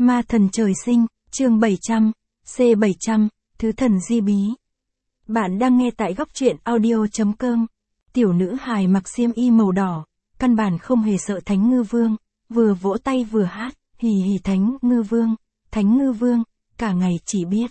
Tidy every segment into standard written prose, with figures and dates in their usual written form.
Ma thần trời sinh, chương 700, C700, Thứ thần di bí. Bạn đang nghe tại góc truyện audio.com. Tiểu nữ hài mặc xiêm y màu đỏ, căn bản không hề sợ Thánh Ngư Vương, vừa vỗ tay vừa hát, hì hì Thánh Ngư Vương, cả ngày chỉ biết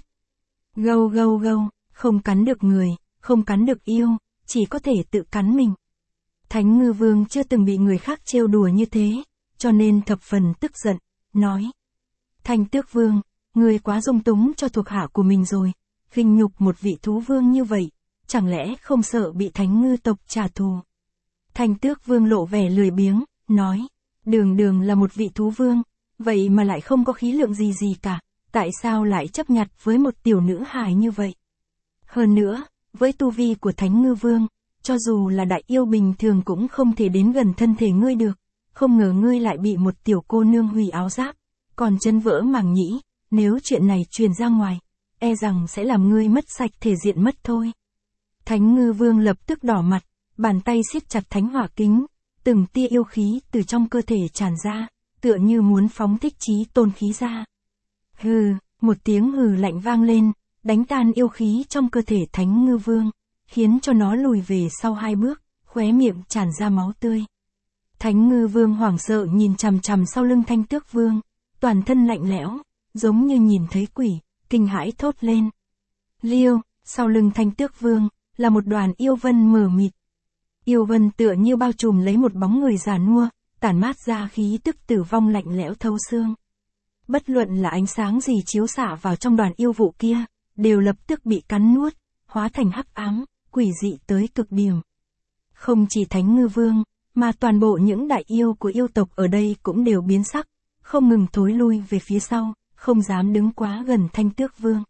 gâu gâu gâu, không cắn được người, không cắn được yêu, chỉ có thể tự cắn mình. Thánh Ngư Vương chưa từng bị người khác trêu đùa như thế, cho nên thập phần tức giận, nói: Thanh Tước Vương, ngươi quá dung túng cho thuộc hạ của mình rồi, khinh nhục một vị thú vương như vậy, chẳng lẽ không sợ bị Thánh Ngư tộc trả thù? Thanh Tước Vương lộ vẻ lười biếng, nói: Đường là một vị thú vương, vậy mà lại không có khí lượng gì cả, tại sao lại chấp nhặt với một tiểu nữ hài như vậy? Hơn nữa, với tu vi của Thánh Ngư Vương, cho dù là đại yêu bình thường cũng không thể đến gần thân thể ngươi được, không ngờ ngươi lại bị một tiểu cô nương hủy áo giáp, còn chân vỡ màng nhĩ, nếu chuyện này truyền ra ngoài, e rằng sẽ làm ngươi mất sạch thể diện mất thôi. Thánh Ngư Vương lập tức đỏ mặt, bàn tay siết chặt thánh hỏa kính, từng tia yêu khí từ trong cơ thể tràn ra, tựa như muốn phóng thích chí tôn khí ra. Hừ, một tiếng hừ lạnh vang lên, đánh tan yêu khí trong cơ thể Thánh Ngư Vương, khiến cho nó lùi về sau 2 bước, khóe miệng tràn ra máu tươi. Thánh Ngư Vương hoảng sợ nhìn chằm chằm sau lưng Thanh Tước Vương, toàn thân lạnh lẽo, giống như nhìn thấy quỷ, kinh hãi thốt lên. Liêu, sau lưng Thanh Tước Vương, là một đoàn yêu vân mờ mịt. Yêu vân tựa như bao trùm lấy một bóng người già nua, tản mát ra khí tức tử vong lạnh lẽo thấu xương. Bất luận là ánh sáng gì chiếu xạ vào trong đoàn yêu vụ kia, đều lập tức bị cắn nuốt, hóa thành hắc ám, quỷ dị tới cực điểm. Không chỉ Thánh Ngư Vương, mà toàn bộ những đại yêu của yêu tộc ở đây cũng đều biến sắc, không ngừng thối lui về phía sau, không dám đứng quá gần Thanh Tước Vương.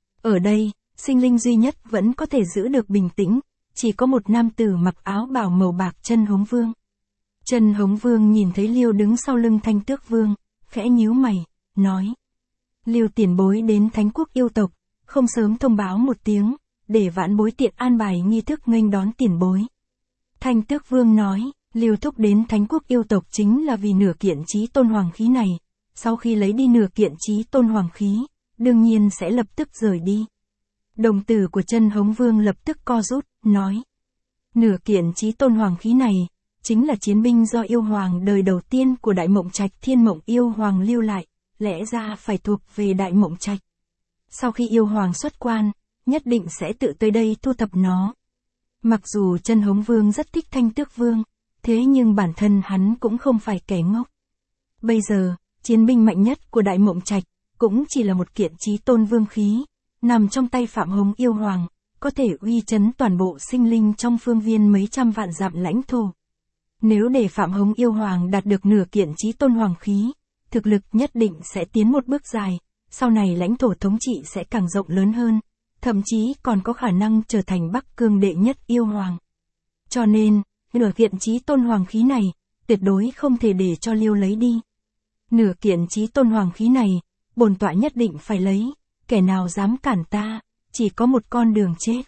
Ở đây, sinh linh duy nhất vẫn có thể giữ được bình tĩnh, chỉ có một nam tử mặc áo bào màu bạc Chân Hống Vương. Chân Hống Vương nhìn thấy Liêu đứng sau lưng Thanh Tước Vương, khẽ nhíu mày, nói: Liêu tiền bối đến Thánh Quốc yêu tộc, không sớm thông báo một tiếng, để vãn bối tiện an bài nghi thức nghênh đón tiền bối. Thanh Tước Vương nói: Liêu thúc đến Thánh Quốc yêu tộc chính là vì nửa kiện chí tôn hoàng khí này, sau khi lấy đi nửa kiện chí tôn hoàng khí, đương nhiên sẽ lập tức rời đi. Đồng tử của Chân Hống Vương lập tức co rút, nói: Nửa kiện chí tôn hoàng khí này, chính là chiến binh do yêu hoàng đời đầu tiên của Đại Mộng Trạch Thiên Mộng yêu hoàng lưu lại, lẽ ra phải thuộc về Đại Mộng Trạch. Sau khi yêu hoàng xuất quan, nhất định sẽ tự tới đây thu thập nó. Mặc dù Chân Hống Vương rất thích Thanh Tước Vương, thế nhưng bản thân hắn cũng không phải kẻ ngốc. Bây giờ, chiến binh mạnh nhất của Đại Mộng Trạch, cũng chỉ là một kiện chí tôn vương khí, nằm trong tay Phạm Hống yêu hoàng, có thể uy chấn toàn bộ sinh linh trong phương viên mấy trăm vạn dặm lãnh thổ. Nếu để Phạm Hống yêu hoàng đạt được nửa kiện chí tôn hoàng khí, thực lực nhất định sẽ tiến một bước dài, sau này lãnh thổ thống trị sẽ càng rộng lớn hơn, thậm chí còn có khả năng trở thành Bắc Cương đệ nhất yêu hoàng. Cho nên, nửa kiện chí tôn hoàng khí này, tuyệt đối không thể để cho Liêu lấy đi. Nửa kiện chí tôn hoàng khí này, bổn tọa nhất định phải lấy, kẻ nào dám cản ta, chỉ có một con đường chết.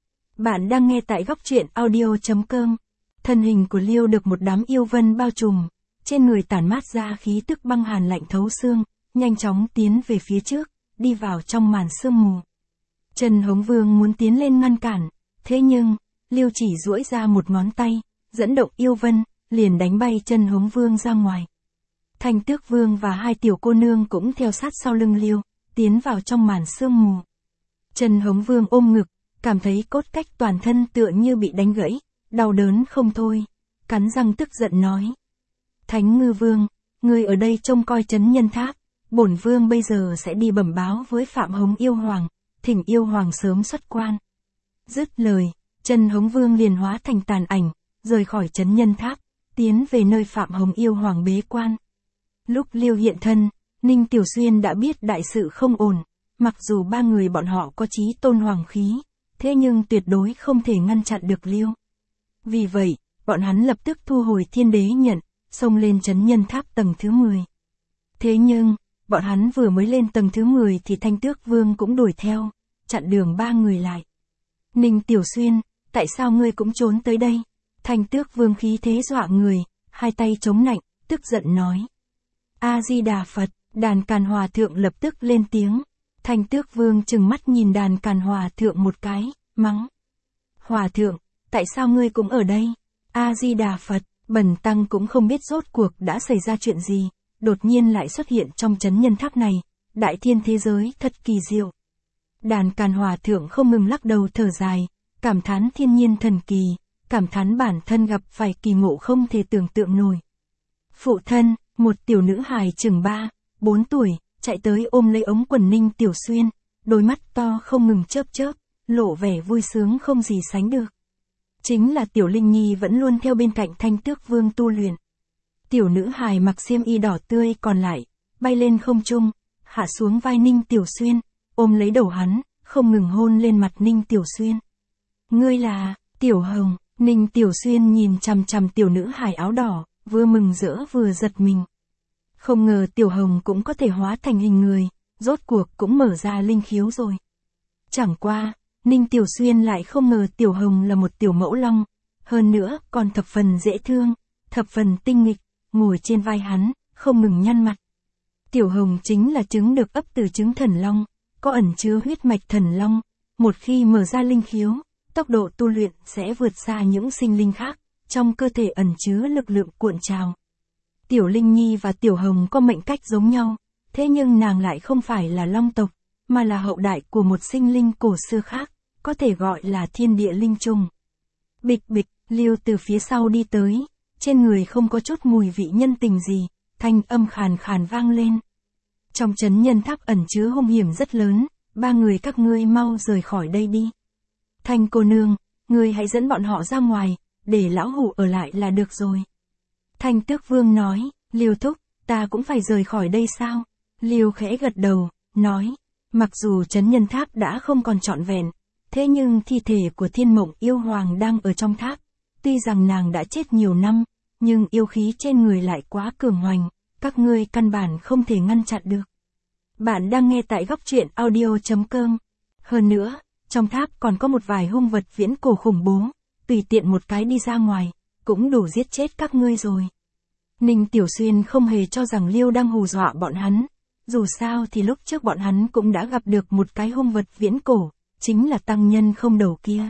Bạn đang nghe tại góc truyện audio.com. Thân hình của Liêu được một đám yêu vân bao trùm, trên người tản mát ra khí tức băng hàn lạnh thấu xương, nhanh chóng tiến về phía trước, đi vào trong màn sương mù. Chân Hống Vương muốn tiến lên ngăn cản, thế nhưng, Liêu chỉ duỗi ra một ngón tay, dẫn động yêu vân, liền đánh bay Chân Hống Vương ra ngoài. Thanh Tước Vương và 2 tiểu cô nương cũng theo sát sau lưng Liêu, tiến vào trong màn sương mù. Chân Hống Vương ôm ngực, cảm thấy cốt cách toàn thân tựa như bị đánh gãy, đau đớn không thôi, cắn răng tức giận nói: Thánh Ngư Vương, ngươi ở đây trông coi trấn Nhân Tháp, bổn vương bây giờ sẽ đi bẩm báo với Phạm Hống yêu hoàng, thỉnh yêu hoàng sớm xuất quan. Dứt lời, Chân Hống Vương liền hóa thành tàn ảnh, rời khỏi trấn Nhân Tháp, tiến về nơi Phạm Hống yêu hoàng bế quan. Lúc Liêu hiện thân, Ninh Tiểu Xuyên đã biết đại sự không ổn, mặc dù 3 người bọn họ có chí tôn hoàng khí, thế nhưng tuyệt đối không thể ngăn chặn được Liêu. Vì vậy, bọn hắn lập tức thu hồi Thiên Đế nhận, xông lên trấn Nhân Tháp tầng thứ 10. Thế nhưng, bọn hắn vừa mới lên tầng thứ 10 thì Thanh Tước Vương cũng đuổi theo, chặn đường 3 người lại. Ninh Tiểu Xuyên, tại sao ngươi cũng trốn tới đây? Thanh Tước Vương khí thế dọa người, 2 tay chống nạnh, tức giận nói: A Di Đà Phật, Đàn Càn Hòa Thượng lập tức lên tiếng. Thanh Tước Vương trừng mắt nhìn Đàn Càn Hòa Thượng một cái, mắng. Hòa Thượng, tại sao ngươi cũng ở đây? A-di-đà Phật, bần tăng cũng không biết rốt cuộc đã xảy ra chuyện gì, đột nhiên lại xuất hiện trong chấn nhân tháp này, đại thiên thế giới thật kỳ diệu. Đàn Càn Hòa Thượng không ngừng lắc đầu thở dài, cảm thán thiên nhiên thần kỳ, cảm thán bản thân gặp phải kỳ ngộ không thể tưởng tượng nổi. Phụ thân, một tiểu nữ hài chừng 3-4 tuổi, chạy tới ôm lấy ống quần Ninh Tiểu Xuyên, đôi mắt to không ngừng chớp chớp, lộ vẻ vui sướng không gì sánh được. Chính là Tiểu Linh Nhi vẫn luôn theo bên cạnh Thanh Tước Vương tu luyện. Tiểu nữ hài mặc xiêm y đỏ tươi còn lại, bay lên không trung, hạ xuống vai Ninh Tiểu Xuyên, ôm lấy đầu hắn, không ngừng hôn lên mặt Ninh Tiểu Xuyên. Ngươi là, Tiểu Hồng, Ninh Tiểu Xuyên nhìn chằm chằm tiểu nữ hài áo đỏ, vừa mừng rỡ vừa giật mình. Không ngờ Tiểu Hồng cũng có thể hóa thành hình người, rốt cuộc cũng mở ra linh khiếu rồi. Chẳng qua, Ninh Tiểu Xuyên lại không ngờ Tiểu Hồng là một tiểu mẫu long, hơn nữa còn thập phần dễ thương, thập phần tinh nghịch, ngồi trên vai hắn, không ngừng nhăn mặt. Tiểu Hồng chính là trứng được ấp từ trứng thần long, có ẩn chứa huyết mạch thần long, một khi mở ra linh khiếu, tốc độ tu luyện sẽ vượt xa những sinh linh khác, trong cơ thể ẩn chứa lực lượng cuộn trào. Tiểu Linh Nhi và Tiểu Hồng có mệnh cách giống nhau, thế nhưng nàng lại không phải là long tộc, mà là hậu đại của một sinh linh cổ xưa khác, có thể gọi là thiên địa linh trùng. Bịch bịch, Lưu từ phía sau đi tới, trên người không có chút mùi vị nhân tình gì, thanh âm khàn khàn vang lên. Trong chấn nhân tháp ẩn chứa hung hiểm rất lớn, 3 người các ngươi mau rời khỏi đây đi. Thanh cô nương, ngươi hãy dẫn bọn họ ra ngoài, để lão hủ ở lại là được rồi. Thanh Tước Vương nói, Lưu thúc, ta cũng phải rời khỏi đây sao? Lưu khẽ gật đầu, nói, mặc dù chấn nhân tháp đã không còn trọn vẹn, thế nhưng thi thể của Thiên Mộng Yêu Hoàng đang ở trong tháp. Tuy rằng nàng đã chết nhiều năm, nhưng yêu khí trên người lại quá cường hoành, các ngươi căn bản không thể ngăn chặn được. Bạn đang nghe tại góc truyện audio.com. Hơn nữa, trong tháp còn có một vài hung vật viễn cổ khủng bố, tùy tiện một cái đi ra ngoài, cũng đủ giết chết các ngươi rồi. Ninh Tiểu Xuyên không hề cho rằng Liêu đang hù dọa bọn hắn, dù sao thì lúc trước bọn hắn cũng đã gặp được một cái hung vật viễn cổ, chính là tăng nhân không đầu kia.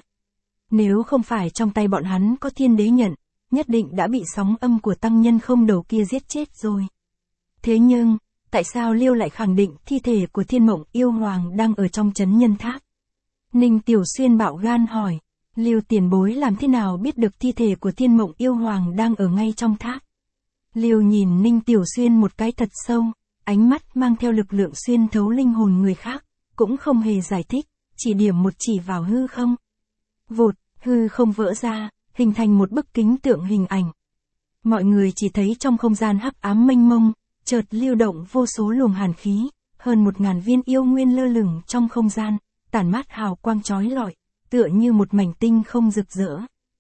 Nếu không phải trong tay bọn hắn có thiên đế nhận, nhất định đã bị sóng âm của tăng nhân không đầu kia giết chết rồi. Thế nhưng, tại sao Liêu lại khẳng định thi thể của Thiên Mộng Yêu Hoàng đang ở trong chấn nhân tháp? Ninh Tiểu Xuyên bạo gan hỏi, Liêu tiền bối làm thế nào biết được thi thể của Thiên Mộng Yêu Hoàng đang ở ngay trong tháp? Liêu nhìn Ninh Tiểu Xuyên một cái thật sâu, ánh mắt mang theo lực lượng xuyên thấu linh hồn người khác, cũng không hề giải thích, chỉ điểm một chỉ vào hư không. Vụt, hư không vỡ ra, hình thành một bức kính tượng hình ảnh. Mọi người chỉ thấy trong không gian hắc ám mênh mông, chợt lưu động vô số luồng hàn khí, hơn 1000 viên yêu nguyên lơ lửng trong không gian, tản mát hào quang chói lọi, tựa như một mảnh tinh không rực rỡ.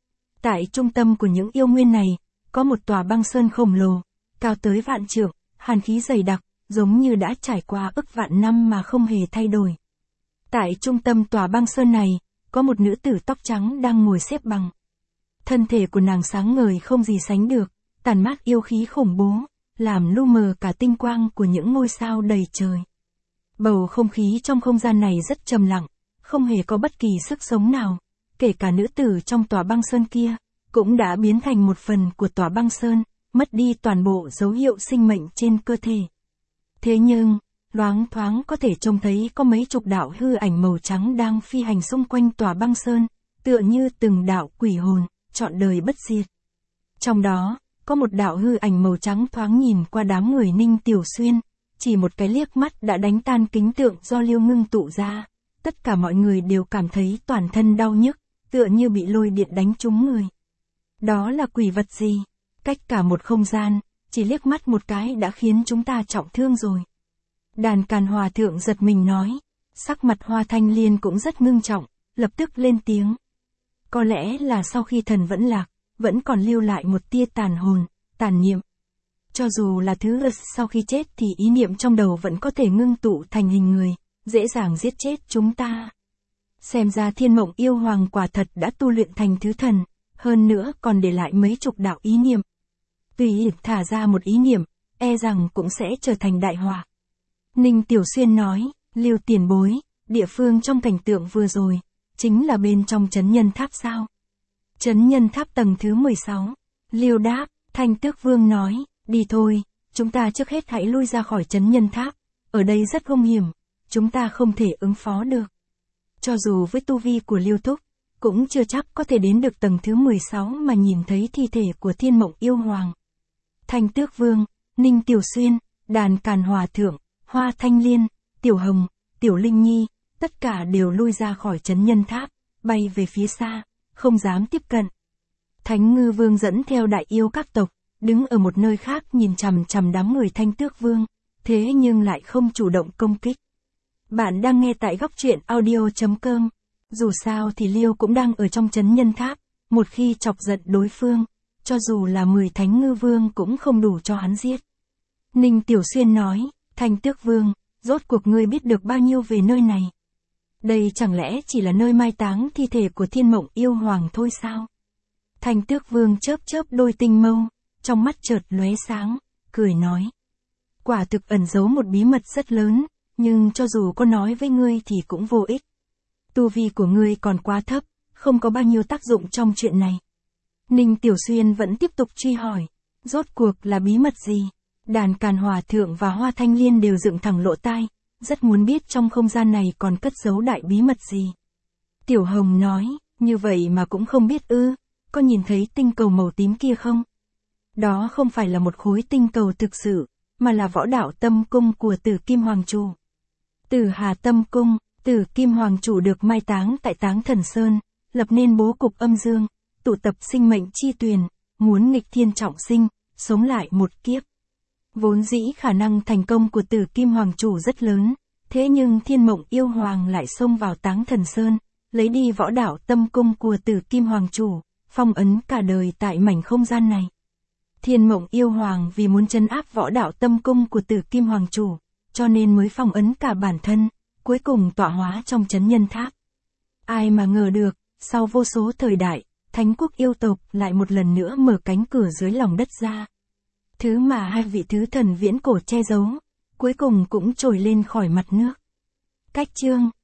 Tại trung tâm của những yêu nguyên này, có một tòa băng sơn khổng lồ, cao tới vạn trượng, hàn khí dày đặc, giống như đã trải qua ức vạn năm mà không hề thay đổi. Tại trung tâm tòa băng sơn này, có một nữ tử tóc trắng đang ngồi xếp bằng. Thân thể của nàng sáng ngời không gì sánh được, tản mát yêu khí khủng bố, làm lu mờ cả tinh quang của những ngôi sao đầy trời. Bầu không khí trong không gian này rất trầm lặng, không hề có bất kỳ sức sống nào, kể cả nữ tử trong tòa băng sơn kia, cũng đã biến thành một phần của tòa băng sơn, mất đi toàn bộ dấu hiệu sinh mệnh trên cơ thể. Thế nhưng, loáng thoáng có thể trông thấy có mấy chục đạo hư ảnh màu trắng đang phi hành xung quanh tòa băng sơn, tựa như từng đạo quỷ hồn, trọn đời bất diệt. Trong đó, có một đạo hư ảnh màu trắng thoáng nhìn qua đám người Ninh Tiểu Xuyên, chỉ một cái liếc mắt đã đánh tan kính tượng do Liêu ngưng tụ ra. Tất cả mọi người đều cảm thấy toàn thân đau nhức, tựa như bị lôi điện đánh trúng người. Đó là quỷ vật gì? Cách cả một không gian, chỉ liếc mắt một cái đã khiến chúng ta trọng thương rồi. Đàn Càn Hòa Thượng giật mình nói, sắc mặt Hoa Thanh Liên cũng rất ngưng trọng, lập tức lên tiếng. Có lẽ là sau khi thần vẫn lạc, vẫn còn lưu lại một tia tàn hồn, tàn niệm. Cho dù là thứ sau khi chết thì ý niệm trong đầu vẫn có thể ngưng tụ thành hình người, dễ dàng giết chết chúng ta. Xem ra Thiên Mộng Yêu Hoàng quả thật đã tu luyện thành thứ thần, hơn nữa còn để lại mấy chục đạo ý niệm. Tùy thả ra một ý niệm, e rằng cũng sẽ trở thành đại họa. Ninh Tiểu Xuyên nói, Lưu tiền bối, địa phương trong cảnh tượng vừa rồi, chính là bên trong trấn nhân tháp sao? Trấn nhân tháp tầng thứ 16. Lưu đáp, Thanh Tước Vương nói, đi thôi, chúng ta trước hết hãy lui ra khỏi trấn nhân tháp, ở đây rất hung hiểm, chúng ta không thể ứng phó được. Cho dù với tu vi của Lưu Thúc, cũng chưa chắc có thể đến được tầng thứ 16 mà nhìn thấy thi thể của Thiên Mộng Yêu Hoàng. Thanh Tước Vương, Ninh Tiểu Xuyên, Đàn Càn Hòa Thượng, Hoa Thanh Liên, Tiểu Hồng, Tiểu Linh Nhi, tất cả đều lui ra khỏi trấn nhân tháp, bay về phía xa, không dám tiếp cận. Thánh Ngư Vương dẫn theo đại yêu các tộc, đứng ở một nơi khác nhìn chằm chằm đám người Thanh Tước Vương, thế nhưng lại không chủ động công kích. Bạn đang nghe tại góc truyện audio.com. Dù sao thì Liêu cũng đang ở trong trấn nhân tháp, một khi chọc giận đối phương, cho dù là 10 Thánh Ngư Vương cũng không đủ cho hắn giết. Ninh Tiểu Xuyên nói, Thanh Tước Vương, rốt cuộc ngươi biết được bao nhiêu về nơi này? Đây chẳng lẽ chỉ là nơi mai táng thi thể của Thiên Mộng Yêu Hoàng thôi sao? Thanh Tước Vương chớp chớp đôi tinh mâu, trong mắt chợt lóe sáng, cười nói. Quả thực ẩn giấu một bí mật rất lớn, nhưng cho dù có nói với ngươi thì cũng vô ích. Tu vi của ngươi còn quá thấp, không có bao nhiêu tác dụng trong chuyện này. Ninh Tiểu Xuyên vẫn tiếp tục truy hỏi, rốt cuộc là bí mật gì? Đàn Càn Hòa Thượng và Hoa Thanh Liên đều dựng thẳng lỗ tai, rất muốn biết trong không gian này còn cất giấu đại bí mật gì. Tiểu Hồng nói, như vậy mà cũng không biết ư, có nhìn thấy tinh cầu màu tím kia không? Đó không phải là một khối tinh cầu thực sự, mà là võ đạo tâm cung của Tử Kim Hoàng Chủ. Tử Hà Tâm Cung, Tử Kim Hoàng Chủ được mai táng tại Táng Thần Sơn, lập nên bố cục âm dương, tụ tập sinh mệnh chi tuyền, muốn nghịch thiên trọng sinh, sống lại một kiếp. Vốn dĩ khả năng thành công của Tử Kim Hoàng Chủ rất lớn, thế nhưng Thiên Mộng Yêu Hoàng lại xông vào Táng Thần Sơn, lấy đi võ đạo tâm cung của Tử Kim Hoàng Chủ, phong ấn cả đời tại mảnh không gian này. Thiên Mộng Yêu Hoàng vì muốn trấn áp võ đạo tâm cung của Tử Kim Hoàng Chủ, cho nên mới phong ấn cả bản thân, cuối cùng tọa hóa trong trấn nhân tháp. Ai mà ngờ được, sau vô số thời đại, Thánh quốc yêu tộc lại một lần nữa mở cánh cửa dưới lòng đất ra. Thứ mà hai vị thứ thần viễn cổ che giấu, cuối cùng cũng trồi lên khỏi mặt nước. Cách chương